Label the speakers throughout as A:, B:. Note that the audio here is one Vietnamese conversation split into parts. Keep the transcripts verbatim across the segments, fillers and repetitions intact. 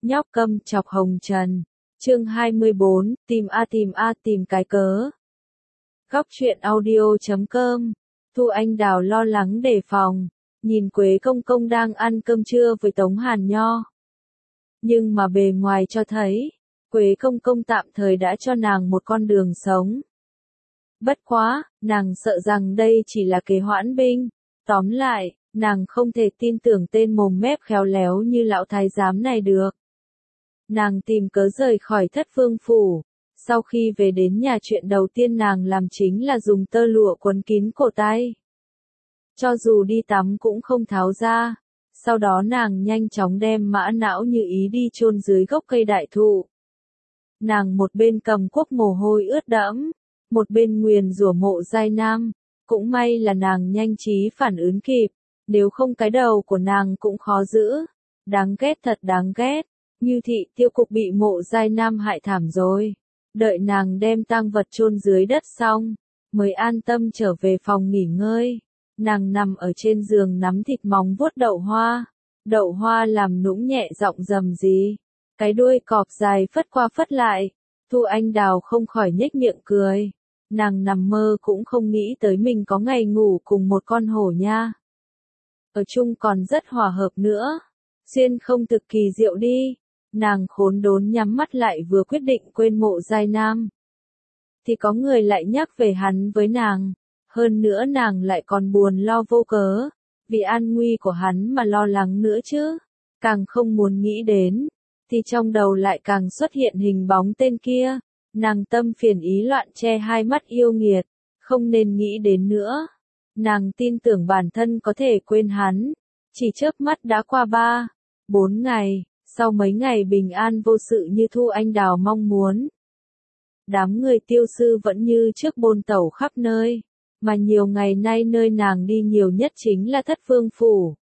A: Nhóc câm chọc hồng trần. Chương hai mươi bốn, tìm a tìm a tìm cái cớ. Góc truyện audio chấm com. Thu Anh Đào lo lắng đề phòng, nhìn Quế Công Công đang ăn cơm trưa với Tống Hàn Nho. Nhưng mà bề ngoài cho thấy, Quế Công Công tạm thời đã cho nàng một con đường sống. Bất quá, nàng sợ rằng đây chỉ là kế hoãn binh. Tóm lại, nàng không thể tin tưởng tên mồm mép khéo léo như lão thái giám này được. Nàng tìm cớ rời khỏi Thất Phương Phủ. Sau khi về đến nhà, chuyện đầu tiên nàng làm chính là dùng tơ lụa quấn kín cổ tay. Cho dù đi tắm cũng không tháo ra. Sau đó nàng nhanh chóng đem Mã Não Như Ý đi chôn dưới gốc cây đại thụ. Nàng một bên cầm cuốc mồ hôi ướt đẫm, một bên nguyền rủa Mộ Giai Nam. Cũng may là nàng nhanh trí phản ứng kịp, nếu không cái đầu của nàng cũng khó giữ. Đáng ghét, thật đáng ghét. Như Thị Tiêu Cục bị Mộ Giai Nam hại thảm rồi. Đợi nàng đem tang vật chôn dưới đất xong, mới an tâm trở về phòng nghỉ ngơi. Nàng nằm ở trên giường nắm thịt móng vuốt Đậu Hoa. Đậu Hoa làm nũng nhẹ giọng rầm rì. Cái đuôi cọp dài phất qua phất lại. Thu Anh Đào không khỏi nhếch miệng cười. Nàng nằm mơ cũng không nghĩ tới mình có ngày ngủ cùng một con hổ nha. Ở chung còn rất hòa hợp nữa. Xuyên không thực kỳ diệu đi. Nàng khốn đốn nhắm mắt lại, vừa quyết định quên Mộ Giai Nam. Thì có người lại nhắc về hắn với nàng. Hơn nữa nàng lại còn buồn lo vô cớ. Vì an nguy của hắn mà lo lắng nữa chứ. Càng không muốn nghĩ đến. Thì trong đầu lại càng xuất hiện hình bóng tên kia. Nàng tâm phiền ý loạn, che hai mắt yêu nghiệt. Không nên nghĩ đến nữa. Nàng tin tưởng bản thân có thể quên hắn. Chỉ chớp mắt đã qua ba, bốn ngày. Sau mấy ngày bình an vô sự như Thu Anh Đào mong muốn. Đám người Tiêu sư vẫn như trước bôn tẩu khắp nơi. Mà nhiều ngày nay nơi nàng đi nhiều nhất chính là Thất Phương Phủ.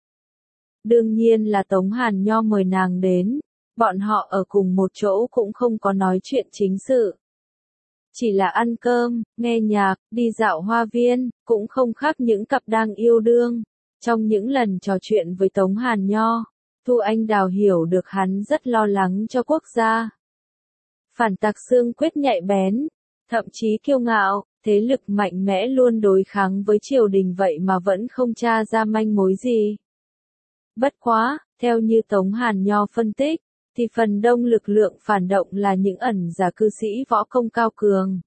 A: Đương nhiên là Tống Hàn Nho mời nàng đến. Bọn họ ở cùng một chỗ cũng không có nói chuyện chính sự. Chỉ là ăn cơm, nghe nhạc, đi dạo hoa viên, cũng không khác những cặp đang yêu đương. Trong những lần trò chuyện với Tống Hàn Nho, Thu Anh Đào hiểu được hắn rất lo lắng cho quốc gia. Phản tặc xương quyết nhạy bén, thậm chí kiêu ngạo, thế lực mạnh mẽ luôn đối kháng với triều đình vậy mà vẫn không tra ra manh mối gì. Bất quá, theo như Tống Hàn Nho phân tích, thì phần đông lực lượng phản động là những ẩn giả cư sĩ võ công cao cường.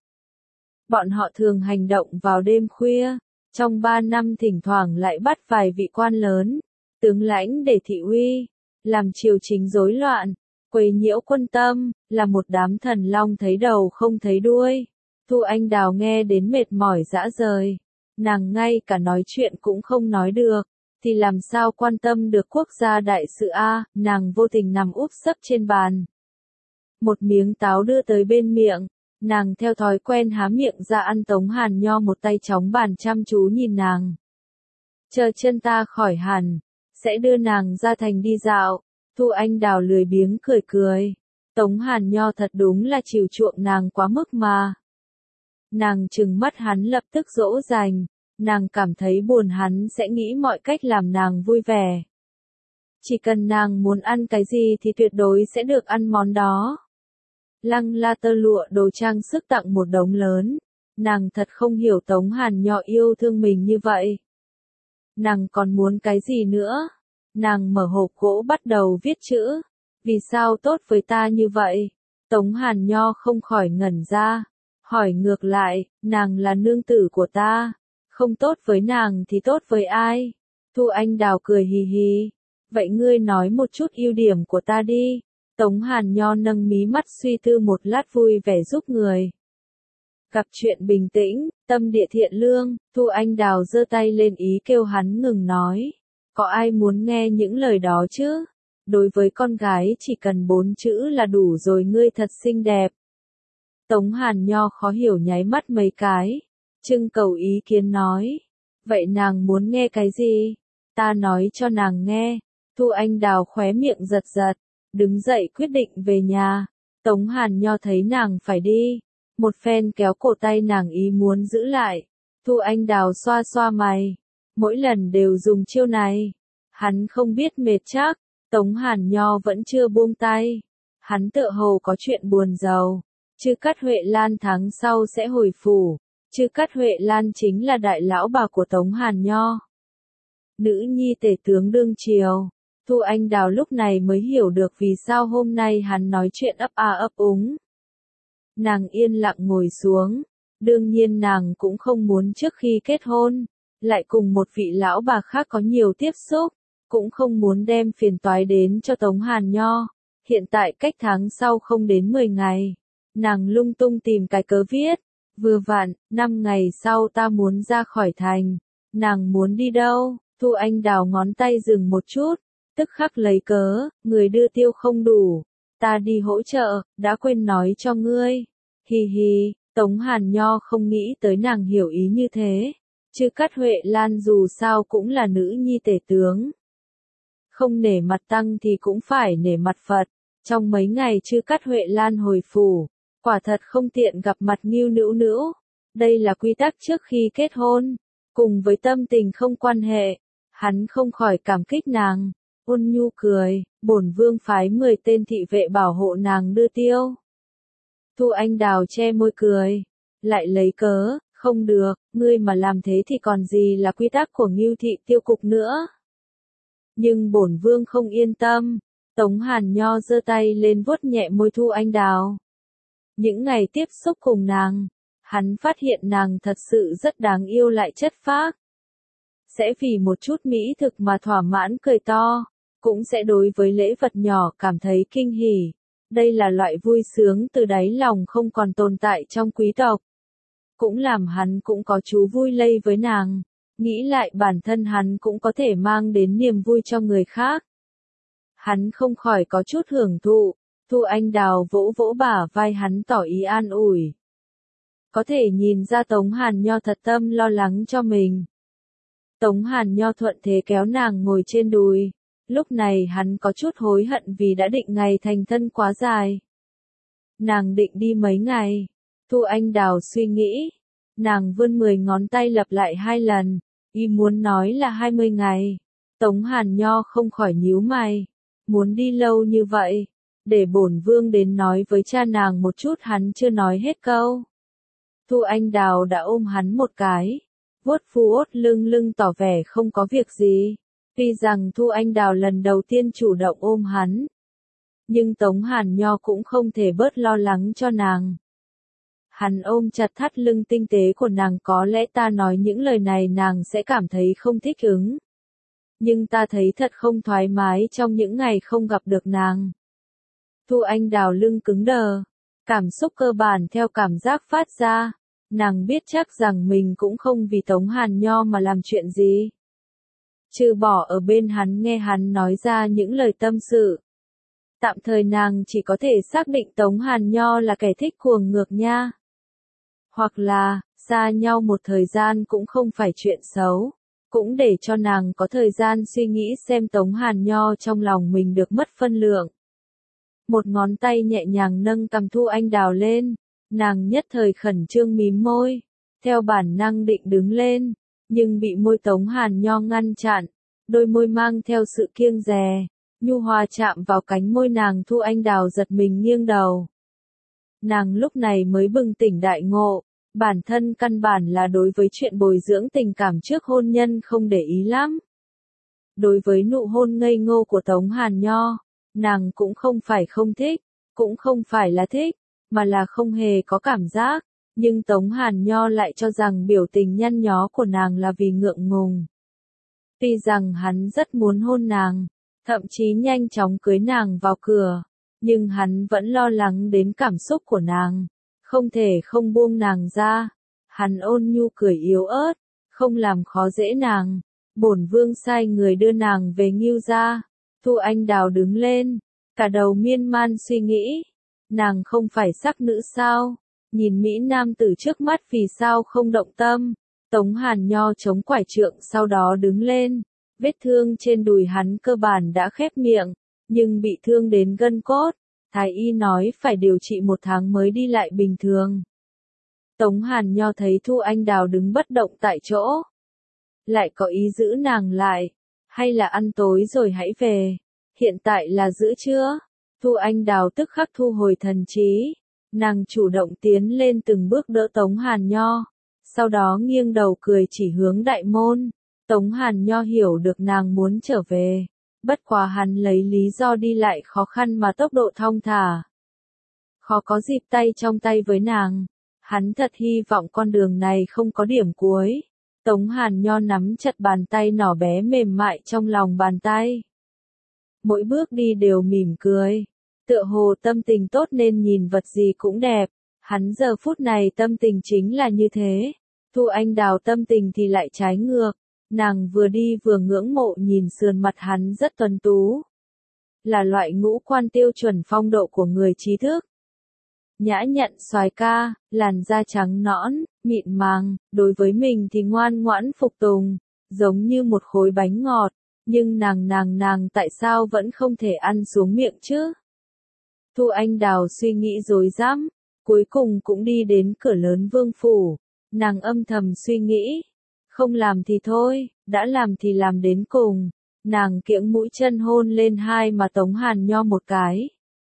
A: Bọn họ thường hành động vào đêm khuya, trong ba năm thỉnh thoảng lại bắt vài vị quan lớn, tướng lãnh để thị uy, làm triều chính rối loạn, quấy nhiễu quân tâm, là một đám thần long thấy đầu không thấy đuôi. Thu Anh Đào nghe đến mệt mỏi rã rời, nàng ngay cả nói chuyện cũng không nói được. Thì làm sao quan tâm được quốc gia đại sự a? Nàng vô tình nằm úp sấp trên bàn. Một miếng táo đưa tới bên miệng, nàng theo thói quen há miệng ra ăn. Tống Hàn Nho một tay chóng bàn chăm chú nhìn nàng. Chờ chân ta khỏi hẳn, sẽ đưa nàng ra thành đi dạo. Thu Anh Đào lười biếng cười cười. Tống Hàn Nho thật đúng là chiều chuộng nàng quá mức mà. Nàng trừng mắt hắn lập tức dỗ dành. Nàng cảm thấy buồn hắn sẽ nghĩ mọi cách làm nàng vui vẻ. Chỉ cần nàng muốn ăn cái gì thì tuyệt đối sẽ được ăn món đó. Lăng la tơ lụa đồ trang sức tặng một đống lớn. Nàng thật không hiểu Tống Hàn Nho yêu thương mình như vậy. Nàng còn muốn cái gì nữa? Nàng mở hộp gỗ bắt đầu viết chữ. Vì sao tốt với ta như vậy? Tống Hàn Nho không khỏi ngẩn ra. Hỏi ngược lại, nàng là nương tử của ta. Không tốt với nàng thì tốt với ai? Thu Anh Đào cười hì hì. Vậy ngươi nói một chút ưu điểm của ta đi. Tống Hàn Nho nâng mí mắt suy tư một lát, vui vẻ giúp người. Gặp chuyện bình tĩnh, tâm địa thiện lương. Thu Anh Đào giơ tay lên ý kêu hắn ngừng nói. Có ai muốn nghe những lời đó chứ? Đối với con gái chỉ cần bốn chữ là đủ rồi, ngươi thật xinh đẹp. Tống Hàn Nho khó hiểu nháy mắt mấy cái. Trưng cầu ý kiến nói. Vậy nàng muốn nghe cái gì? Ta nói cho nàng nghe. Thu Anh Đào khóe miệng giật giật. Đứng dậy quyết định về nhà. Tống Hàn Nho thấy nàng phải đi. Một phen kéo cổ tay nàng ý muốn giữ lại. Thu Anh Đào xoa xoa mày. Mỗi lần đều dùng chiêu này. Hắn không biết mệt chắc. Tống Hàn Nho vẫn chưa buông tay. Hắn tựa hồ có chuyện buồn rầu. Chư Cát Huệ Lan tháng sau sẽ hồi phủ. Chư Cát Huệ Lan chính là đại lão bà của Tống Hàn Nho. Nữ nhi tể tướng đương triều. Thu Anh Đào lúc này mới hiểu được vì sao hôm nay hắn nói chuyện ấp a ấp úng. Nàng yên lặng ngồi xuống. Đương nhiên nàng cũng không muốn trước khi kết hôn, lại cùng một vị lão bà khác có nhiều tiếp xúc, cũng không muốn đem phiền toái đến cho Tống Hàn Nho. Hiện tại cách tháng sau không đến mười ngày, nàng lung tung tìm cái cớ viết, vừa vặn, năm ngày sau ta muốn ra khỏi thành. Nàng muốn đi đâu? Thu Anh Đào ngón tay dừng một chút, tức khắc lấy cớ, người đưa tiêu không đủ, ta đi hỗ trợ, đã quên nói cho ngươi. Hi hi. Tống Hàn Nho không nghĩ tới nàng hiểu ý như thế. Chư Cát Huệ Lan dù sao cũng là nữ nhi tể tướng. Không nể mặt tăng thì cũng phải nể mặt Phật. Trong mấy ngày Chư Cát Huệ Lan hồi phủ, quả thật không tiện gặp mặt Ngưu Nữu Nữu. Đây là quy tắc trước khi kết hôn. Cùng với tâm tình không quan hệ, hắn không khỏi cảm kích nàng. Ôn nhu cười, bổn vương phái mười tên thị vệ bảo hộ nàng đưa tiêu. Thu Anh Đào che môi cười, lại lấy cớ, không được, ngươi mà làm thế thì còn gì là quy tắc của Ngưu thị tiêu cục nữa. Nhưng bổn vương không yên tâm. Tống Hàn Nho giơ tay lên vuốt nhẹ môi Thu Anh Đào. Những ngày tiếp xúc cùng nàng, hắn phát hiện nàng thật sự rất đáng yêu lại chất phác. Sẽ vì một chút mỹ thực mà thỏa mãn cười to, cũng sẽ đối với lễ vật nhỏ cảm thấy kinh hỉ. Đây là loại vui sướng từ đáy lòng không còn tồn tại trong quý tộc. Cũng làm hắn cũng có chú vui lây với nàng. Nghĩ lại bản thân hắn cũng có thể mang đến niềm vui cho người khác. Hắn không khỏi có chút hưởng thụ. Thu Anh Đào vỗ vỗ bả vai hắn tỏ ý an ủi. Có thể nhìn ra Tống Hàn Nho thật tâm lo lắng cho mình. Tống Hàn Nho thuận thế kéo nàng ngồi trên đùi. Lúc này hắn có chút hối hận vì đã định ngày thành thân quá dài. Nàng định đi mấy ngày? Thu Anh Đào suy nghĩ. Nàng vươn mười ngón tay lặp lại hai lần. Y muốn nói là hai mươi ngày. Tống Hàn Nho không khỏi nhíu mày. Muốn đi lâu như vậy? Để bổn vương đến nói với cha nàng một chút, hắn chưa nói hết câu. Thu Anh Đào đã ôm hắn một cái. Vuốt phu ốt lưng lưng tỏ vẻ không có việc gì. Tuy rằng Thu Anh Đào lần đầu tiên chủ động ôm hắn, nhưng Tống Hàn Nho cũng không thể bớt lo lắng cho nàng. Hắn ôm chặt thắt lưng tinh tế của nàng, có lẽ ta nói những lời này nàng sẽ cảm thấy không thích ứng. Nhưng ta thấy thật không thoải mái trong những ngày không gặp được nàng. Thu Anh Đào lưng cứng đờ, cảm xúc cơ bản theo cảm giác phát ra. Nàng biết chắc rằng mình cũng không vì Tống Hàn Nho mà làm chuyện gì. Trừ bỏ ở bên hắn nghe hắn nói ra những lời tâm sự. Tạm thời nàng chỉ có thể xác định Tống Hàn Nho là kẻ thích cuồng ngược nha. Hoặc là, xa nhau một thời gian cũng không phải chuyện xấu. Cũng để cho nàng có thời gian suy nghĩ xem Tống Hàn Nho trong lòng mình được mất phân lượng. Một ngón tay nhẹ nhàng nâng cằm Thu Anh Đào lên. Nàng nhất thời khẩn trương mím môi. Theo bản năng định đứng lên. Nhưng bị môi Tống Hàn Nho ngăn chặn. Đôi môi mang theo sự kiêng dè. Nhu hòa chạm vào cánh môi nàng. Thu Anh Đào giật mình nghiêng đầu. Nàng lúc này mới bừng tỉnh đại ngộ. Bản thân căn bản là đối với chuyện bồi dưỡng tình cảm trước hôn nhân không để ý lắm. Đối với nụ hôn ngây ngô của Tống Hàn Nho, nàng cũng không phải không thích, cũng không phải là thích, mà là không hề có cảm giác. Nhưng Tống Hàn Nho lại cho rằng biểu tình nhăn nhó của nàng là vì ngượng ngùng. Tuy rằng hắn rất muốn hôn nàng, thậm chí nhanh chóng cưới nàng vào cửa, nhưng hắn vẫn lo lắng đến cảm xúc của nàng, không thể không buông nàng ra. Hắn ôn nhu cười yếu ớt, không làm khó dễ nàng. Bổn vương sai người đưa nàng về Ngưu gia. Thu Anh Đào đứng lên, cả đầu miên man suy nghĩ. Nàng không phải sắc nữ sao? Nhìn Mỹ Nam tử trước mắt vì sao không động tâm? Tống Hàn Nho chống quải trượng sau đó đứng lên. Vết thương trên đùi hắn cơ bản đã khép miệng, nhưng bị thương đến gân cốt. Thái y nói phải điều trị một tháng mới đi lại bình thường. Tống Hàn Nho thấy Thu Anh Đào đứng bất động tại chỗ. Lại có ý giữ nàng lại. Hay là ăn tối rồi hãy về. Hiện tại là giữa trưa. Thu Anh Đào tức khắc thu hồi thần trí. Nàng chủ động tiến lên từng bước đỡ Tống Hàn Nho. Sau đó nghiêng đầu cười chỉ hướng đại môn. Tống Hàn Nho hiểu được nàng muốn trở về. Bất quá hắn lấy lý do đi lại khó khăn mà tốc độ thong thả. Khó có dịp tay trong tay với nàng. Hắn thật hy vọng con đường này không có điểm cuối. Tống Hàn Nho nắm chặt bàn tay nhỏ bé mềm mại trong lòng bàn tay. Mỗi bước đi đều mỉm cười. Tựa hồ tâm tình tốt nên nhìn vật gì cũng đẹp. Hắn giờ phút này tâm tình chính là như thế. Thu Anh Đào tâm tình thì lại trái ngược. Nàng vừa đi vừa ngưỡng mộ nhìn sườn mặt hắn rất tuấn tú. Là loại ngũ quan tiêu chuẩn phong độ của người trí thức. Nhã nhặn soái ca, làn da trắng nõn, mịn màng, đối với mình thì ngoan ngoãn phục tùng, giống như một khối bánh ngọt, nhưng nàng nàng nàng tại sao vẫn không thể ăn xuống miệng chứ? Thu Anh Đào suy nghĩ rối rắm, cuối cùng cũng đi đến cửa lớn vương phủ, nàng âm thầm suy nghĩ, không làm thì thôi, đã làm thì làm đến cùng, nàng kiễng mũi chân hôn lên hai mà Tống Hàn Nho một cái.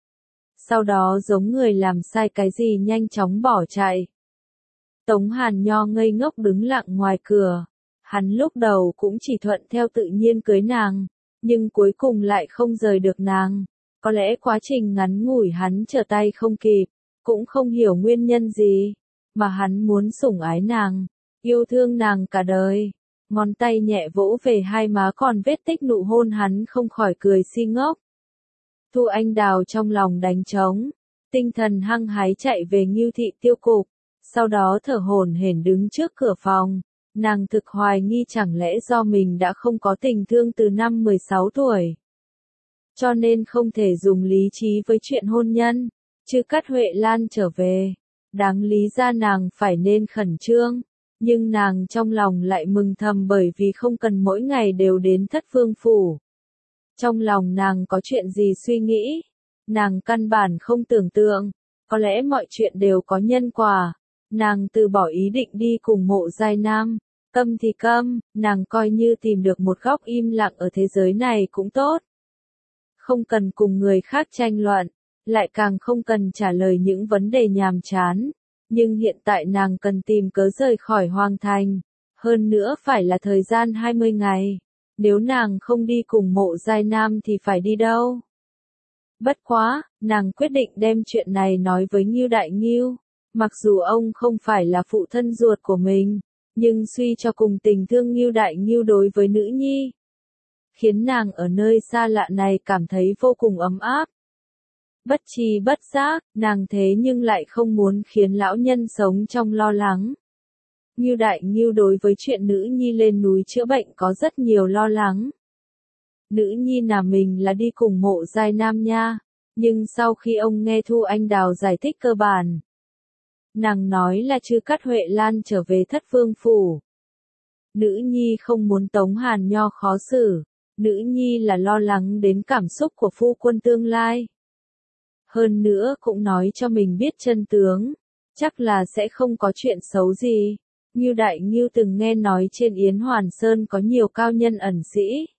A: Sau đó giống người làm sai cái gì nhanh chóng bỏ chạy. Tống Hàn Nho ngây ngốc đứng lặng ngoài cửa. Hắn lúc đầu cũng chỉ thuận theo tự nhiên cưới nàng, nhưng cuối cùng lại không rời được nàng. Có lẽ quá trình ngắn ngủi hắn trở tay không kịp, cũng không hiểu nguyên nhân gì, mà hắn muốn sủng ái nàng, yêu thương nàng cả đời. Ngón tay nhẹ vỗ về hai má còn vết tích nụ hôn hắn không khỏi cười si ngốc. Thu Anh Đào trong lòng đánh trống, tinh thần hăng hái chạy về Ngưu Thị Tiêu Cục, sau đó thở hổn hển đứng trước cửa phòng, nàng thực hoài nghi chẳng lẽ do mình đã không có tình thương từ năm mười sáu tuổi. Cho nên không thể dùng lý trí với chuyện hôn nhân, chứ Cát Huệ Lan trở về, đáng lý ra nàng phải nên khẩn trương, nhưng nàng trong lòng lại mừng thầm bởi vì không cần mỗi ngày đều đến Thất Vương Phủ. Trong lòng nàng có chuyện gì suy nghĩ, nàng căn bản không tưởng tượng, có lẽ mọi chuyện đều có nhân quả, nàng từ bỏ ý định đi cùng Mộ Giai Nam, câm thì câm, nàng coi như tìm được một góc im lặng ở thế giới này cũng tốt. Không cần cùng người khác tranh luận, lại càng không cần trả lời những vấn đề nhàm chán, nhưng hiện tại nàng cần tìm cớ rời khỏi Hoàng Thành, hơn nữa phải là thời gian hai mươi ngày. Nếu nàng không đi cùng Mộ Giai Nam thì phải đi đâu? Bất quá, nàng quyết định đem chuyện này nói với Ngưu Đại Ngưu. Mặc dù ông không phải là phụ thân ruột của mình, nhưng suy cho cùng tình thương Ngưu Đại Ngưu đối với nữ nhi, khiến nàng ở nơi xa lạ này cảm thấy vô cùng ấm áp. Bất tri bất giác, nàng thế nhưng lại không muốn khiến lão nhân sống trong lo lắng. Ngưu Đại Ngưu đối với chuyện nữ nhi lên núi chữa bệnh có rất nhiều lo lắng. Nữ nhi nhà mình là đi cùng Mộ Giai Nam nha, nhưng sau khi ông nghe Thu Anh Đào giải thích cơ bản, nàng nói là chưa Cát Huệ Lan trở về Thất Vương Phủ. Nữ nhi không muốn Tống Hàn Nho khó xử, nữ nhi là lo lắng đến cảm xúc của phu quân tương lai. Hơn nữa cũng nói cho mình biết chân tướng, chắc là sẽ không có chuyện xấu gì. Ngưu Đại Ngưu từng nghe nói trên Yến Hoàn Sơn có nhiều cao nhân ẩn sĩ.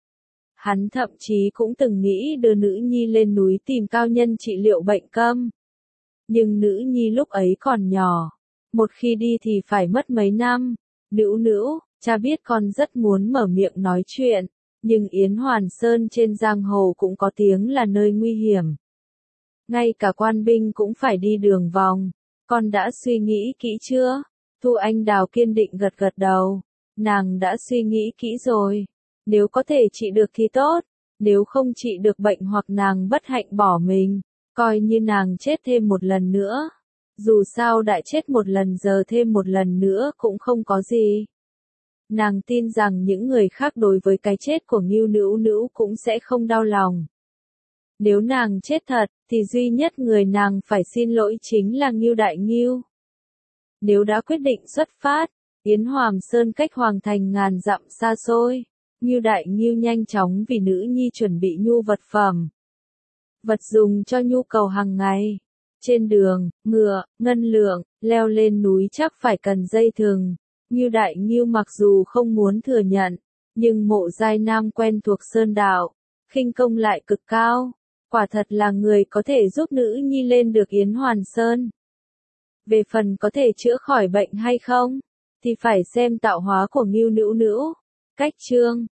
A: Hắn thậm chí cũng từng nghĩ đưa nữ nhi lên núi tìm cao nhân trị liệu bệnh câm. Nhưng nữ nhi lúc ấy còn nhỏ, một khi đi thì phải mất mấy năm. Nữu nữu, cha biết con rất muốn mở miệng nói chuyện, nhưng Yến Hoàn Sơn trên giang hồ cũng có tiếng là nơi nguy hiểm. Ngay cả quan binh cũng phải đi đường vòng, con đã suy nghĩ kỹ chưa? Thu Anh Đào kiên định gật gật đầu, nàng đã suy nghĩ kỹ rồi, nếu có thể trị được thì tốt, nếu không trị được bệnh hoặc nàng bất hạnh bỏ mình, coi như nàng chết thêm một lần nữa, dù sao đã chết một lần giờ thêm một lần nữa cũng không có gì. Nàng tin rằng những người khác đối với cái chết của Ngưu Nữu Nữu cũng sẽ không đau lòng. Nếu nàng chết thật, thì duy nhất người nàng phải xin lỗi chính là Ngưu Đại Ngưu. Nếu đã quyết định xuất phát, Yến Hoàn Sơn cách Hoàng Thành ngàn dặm xa xôi, Ngưu Đại Ngưu nhanh chóng vì nữ nhi chuẩn bị nhu vật phẩm. Vật dùng cho nhu cầu hàng ngày. Trên đường, ngựa, ngân lượng, leo lên núi chắc phải cần dây thừng. Ngưu Đại Ngưu mặc dù không muốn thừa nhận, nhưng Mộ Giai Nam quen thuộc sơn đạo. khinh công lại cực cao. Quả thật là người có thể giúp nữ nhi lên được Yến Hoàn Sơn. Về phần có thể chữa khỏi bệnh hay không, thì phải xem tạo hóa của Ngưu Nữu Nữu. Cách chương